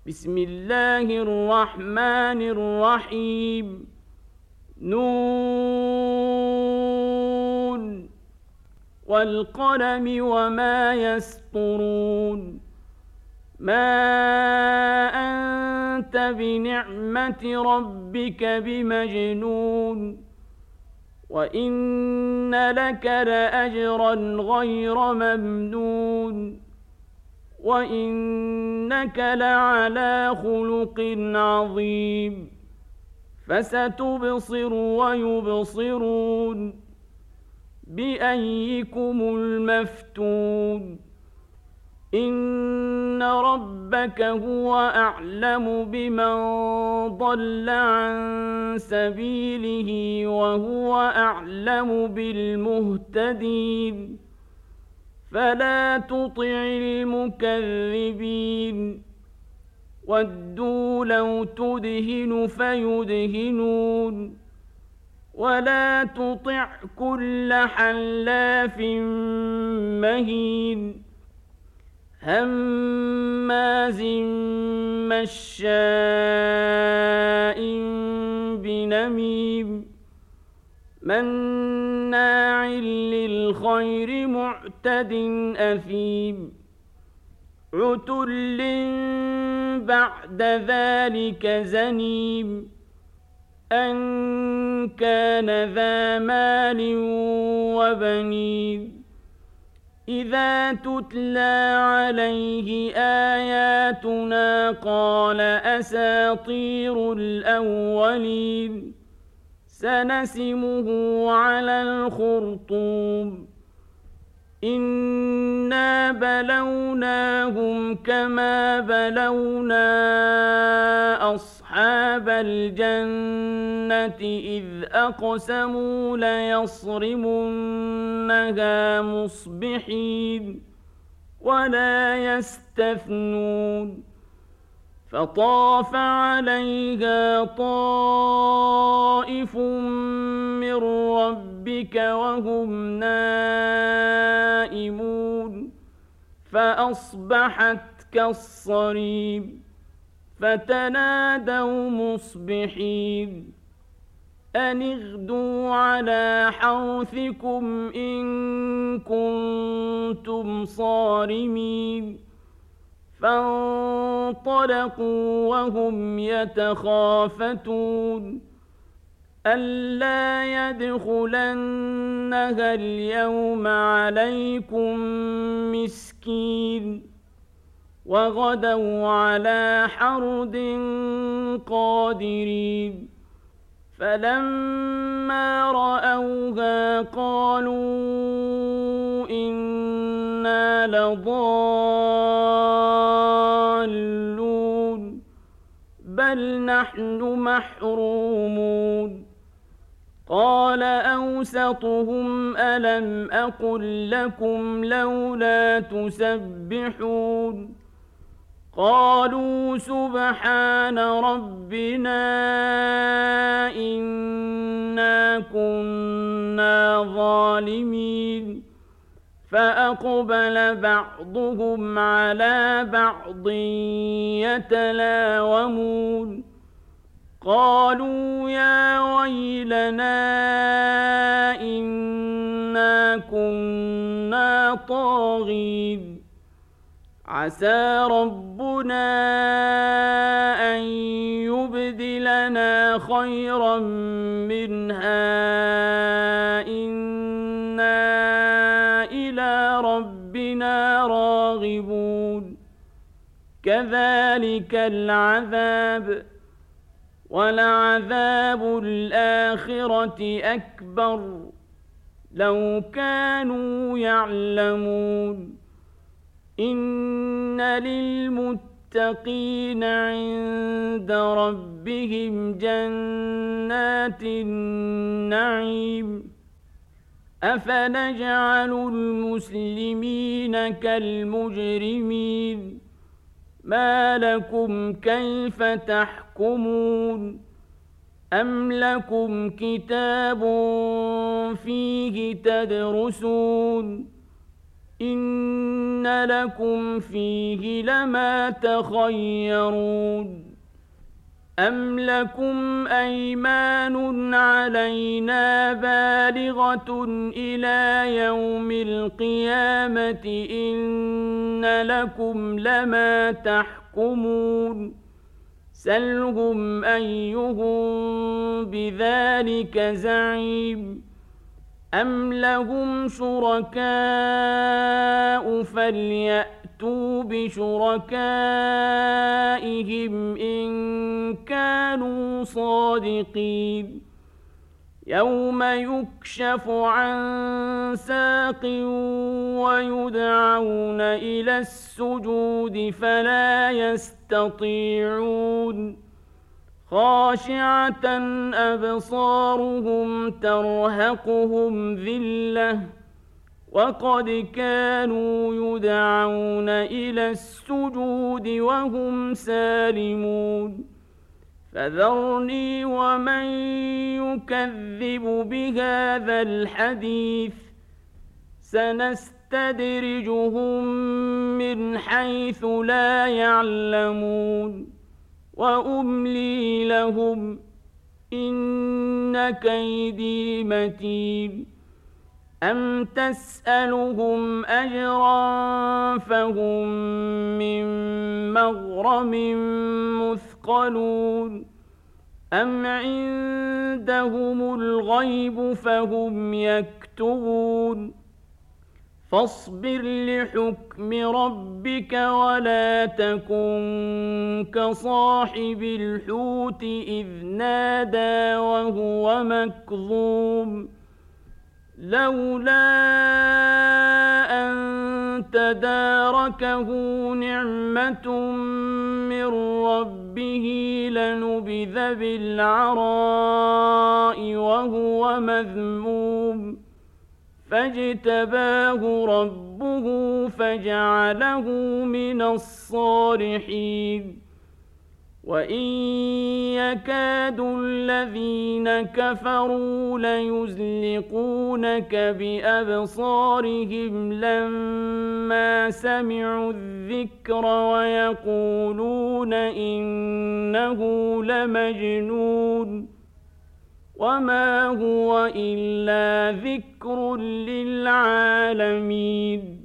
بسم الله الرحمن الرحيم نون والقلم وما يسطرون ما أنت بنعمة ربك بمجنون وإن لك لأجرا غير ممنون وإنك لعلى خلق عظيم فستبصر ويبصرون بأيكم المفتون إن ربك هو أعلم بمن ضل عن سبيله وهو أعلم بالمهتدين فلا تطع المكذبين ودوا لو تدهن فيدهنون ولا تطع كل حلاف مهين هماز مشاء بنميم مناع للخير معتد أثيم عتل بعد ذلك زنيم أن كان ذا مال وبنين إذا تتلى عليه آياتنا قال أساطير الأولين سنسمه على الخرطوم إنا بلوناهم كما بلونا أصحاب الجنة إذ أقسموا ليصرمنها مصبحين ولا يستثنون فطاف عليها طائف من ربك وهم نائمون فأصبحت كالصريم فتنادوا مصبحين أن اغدوا على حرثكم إن كنتم صارمين فانطلقوا وهم يتخافتون ألا يدخلنها اليوم عليكم مسكين وغدوا على حرد قادرين فلما رأوها قالوا إنا لضالون بل نحن محرومون قال أوسطهم ألم أقل لكم لولا تسبحون قالوا سبحان ربنا إنا كنا ظالمين فأقبل بعضهم على بعض يتلاومون قالوا يا ويلنا إنا كنا طاغين عسى ربنا أن يبدلنا خيرا منها إنا إلى ربنا راغبون كذلك العذاب ولعذاب الآخرة أكبر لو كانوا يعلمون إن للمتقين عند ربهم جنات النعيم أفنجعل المسلمين كالمجرمين ما لكم كيف تحكمون أم لكم كتاب فيه تدرسون إن لكم فيه لما تخيرون أم لكم أيمان علينا بالغة إلى يوم القيامة إن لكم لما تحكمون سلهم أيهم بذلك زعيم أم لهم شركاء فليأتوا بشركائهم إن كانوا صادقين يوم يكشف عن ساق ويدعون إلى السجود فلا يستطيعون خاشعة أبصارهم ترهقهم ذلة وقد كانوا يدعون إلى السجود وهم سالمون فذرني ومن يكذب بهذا الحديث سنستدرجهم من حيث لا يعلمون وأملي لهم إن كيدي متين أم تسألهم أجرا فهم من مغرم مثقلون أم عندهم الغيب فهم يكتبون فاصبر لحكم ربك ولا تكن كصاحب الحوت إذ نادى وهو مكظوم لولا أن تداركه نعمة من ربه لنبذ بالعراء وهو مذموم فاجتباه ربه فجعله من الصالحين وإن يكاد الذين كفروا ليزلقونك بأبصارهم لما سمعوا الذكر ويقولون إنه لمجنون وما هو إلا ذكر للعالمين